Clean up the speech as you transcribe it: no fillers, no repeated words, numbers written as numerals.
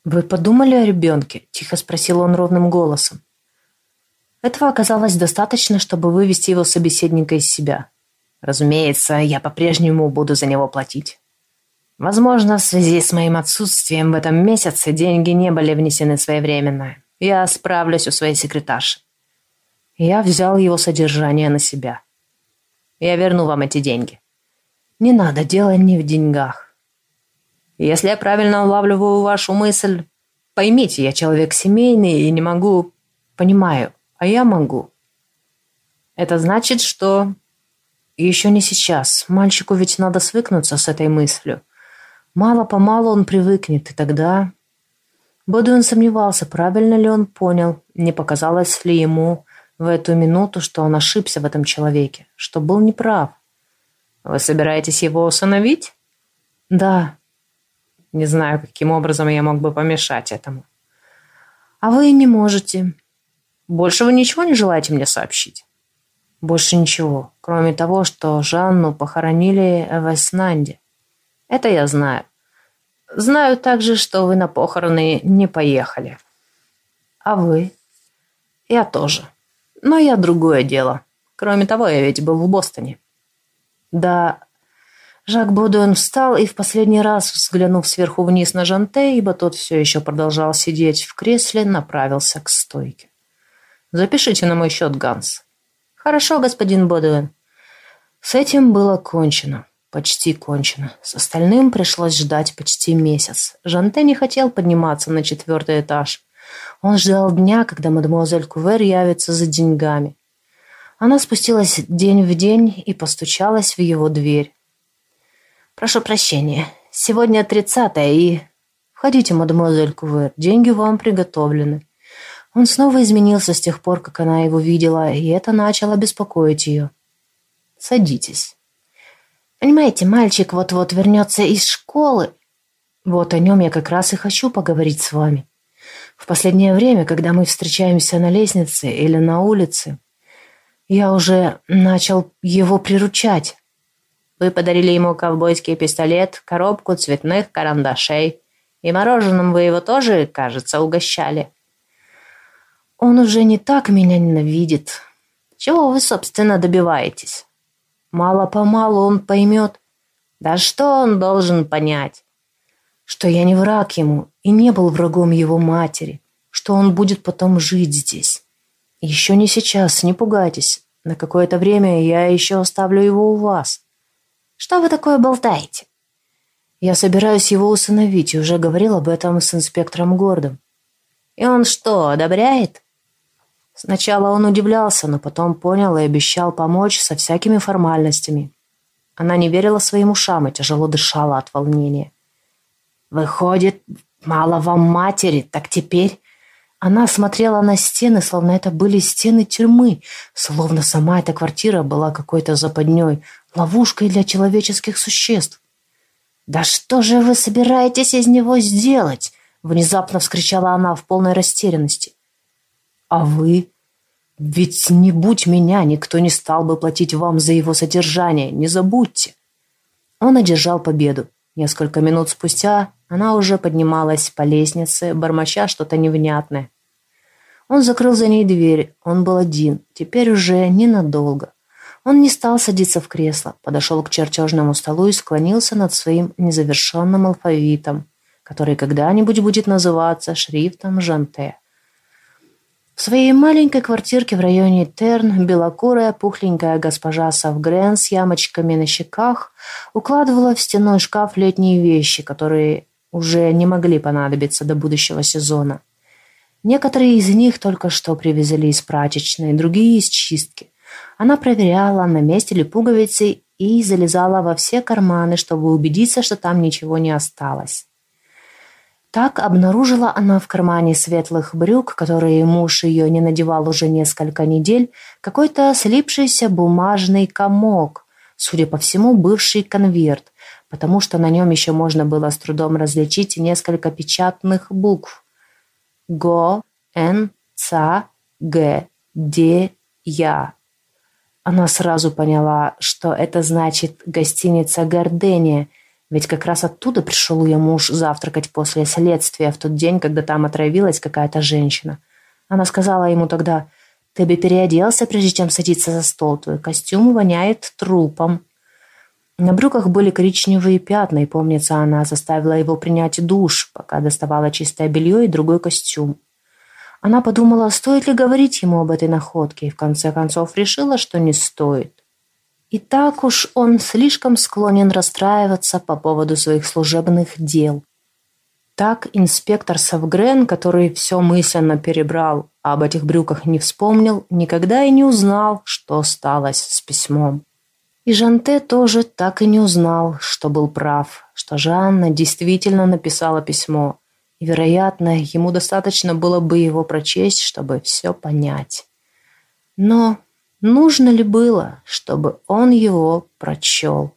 «Вы подумали о ребенке?» – тихо спросил он ровным голосом. Этого оказалось достаточно, чтобы вывести его собеседника из себя. «Разумеется, я по-прежнему буду за него платить. Возможно, в связи с моим отсутствием в этом месяце деньги не были внесены своевременно. Я справлюсь у своей секретарши». Я взял его содержание на себя. «Я верну вам эти деньги». «Не надо, дело не в деньгах. Если я правильно улавливаю вашу мысль, поймите, я человек семейный и не могу...» «Понимаю, а я могу». «Это значит, что...» «Еще не сейчас. Мальчику ведь надо свыкнуться с этой мыслью. Мало-помалу он привыкнет, и тогда...» Бодуин сомневался, правильно ли он понял, не показалось ли ему в эту минуту, что он ошибся в этом человеке, что был неправ. «Вы собираетесь его усыновить?» «Да». «Не знаю, каким образом я мог бы помешать этому». «А вы не можете». «Больше вы ничего не желаете мне сообщить?» «Больше ничего, кроме того, что Жанну похоронили в Эснанде. Это я знаю. Знаю также, что вы на похороны не поехали». «А вы?» «Я тоже. Но я другое дело. Кроме того, я ведь был в Бостоне». «Да». Жак Бодуэн встал и в последний раз, взглянув сверху вниз на Жанте, ибо тот все еще продолжал сидеть в кресле, направился к стойке. «Запишите на мой счет, Ганс». «Хорошо, господин Бодуэн». С этим было кончено. Почти кончено. С остальным пришлось ждать почти месяц. Жанте не хотел подниматься на 4-й этаж. Он ждал дня, когда мадемуазель Кувер явится за деньгами. Она спустилась день в день и постучалась в его дверь. «Прошу прощения. Сегодня 30-е и...» «Входите, мадемуазель Кувер, деньги вам приготовлены». Он снова изменился с тех пор, как она его видела, и это начало беспокоить ее. «Садитесь». «Понимаете, мальчик вот-вот вернется из школы». «Вот о нем я как раз и хочу поговорить с вами. В последнее время, когда мы встречаемся на лестнице или на улице, я уже начал его приручать». «Вы подарили ему ковбойский пистолет, коробку цветных карандашей. И мороженым вы его тоже, кажется, угощали». «Он уже не так меня ненавидит». «Чего вы, собственно, добиваетесь?» «Мало-помалу он поймет». «Да что он должен понять?» «Что я не враг ему и не был врагом его матери, что он будет потом жить здесь. Еще не сейчас, не пугайтесь. На какое-то время я еще оставлю его у вас». «Что вы такое болтаете?» «Я собираюсь его усыновить и уже говорил об этом с инспектором Гордом». «И он что, одобряет?» Сначала он удивлялся, но потом понял и обещал помочь со всякими формальностями. Она не верила своим ушам и тяжело дышала от волнения. «Выходит, мало вам матери, так теперь...» Она смотрела на стены, словно это были стены тюрьмы, словно сама эта квартира была какой-то западней, ловушкой для человеческих существ. «Да что же вы собираетесь из него сделать?» — внезапно вскричала она в полной растерянности. «А вы? Ведь не будь меня, никто не стал бы платить вам за его содержание, не забудьте». Он одержал победу. Несколько минут спустя она уже поднималась по лестнице, бормоча что-то невнятное. Он закрыл за ней дверь, он был один, теперь уже ненадолго. Он не стал садиться в кресло, подошел к чертежному столу и склонился над своим незавершенным алфавитом, который когда-нибудь будет называться шрифтом Жанте. В своей маленькой квартирке в районе Терн белокурая пухленькая госпожа Савгрен с ямочками на щеках укладывала в стенной шкаф летние вещи, которые уже не могли понадобиться до будущего сезона. Некоторые из них только что привезли из прачечной, другие из чистки. Она проверяла, на месте ли пуговицы, и залезала во все карманы, чтобы убедиться, что там ничего не осталось. Так обнаружила она в кармане светлых брюк, которые муж ее не надевал уже несколько недель, какой-то слипшийся бумажный комок, судя по всему, бывший конверт, потому что на нем еще можно было с трудом различить несколько печатных букв. Го, Н, Ца, Г, Д, Я. Она сразу поняла, что это значит «гостиница Гардения», Ведь как раз оттуда пришел ее муж завтракать после следствия в тот день, когда там отравилась какая-то женщина. Она сказала ему тогда: «Ты бы переоделся, прежде чем садиться за стол. Твой костюм воняет трупом». На брюках были коричневые пятна, и, помнится, она заставила его принять душ, пока доставала чистое белье и другой костюм. Она подумала, стоит ли говорить ему об этой находке, и в конце концов решила, что не стоит. И так уж он слишком склонен расстраиваться по поводу своих служебных дел. Так инспектор Савгрен, который все мысленно перебрал, а об этих брюках не вспомнил, никогда и не узнал, что сталось с письмом. И Жанте тоже так и не узнал, что был прав, что Жанна действительно написала письмо, и, вероятно, ему достаточно было бы его прочесть, чтобы все понять. Но нужно ли было, чтобы он его прочел?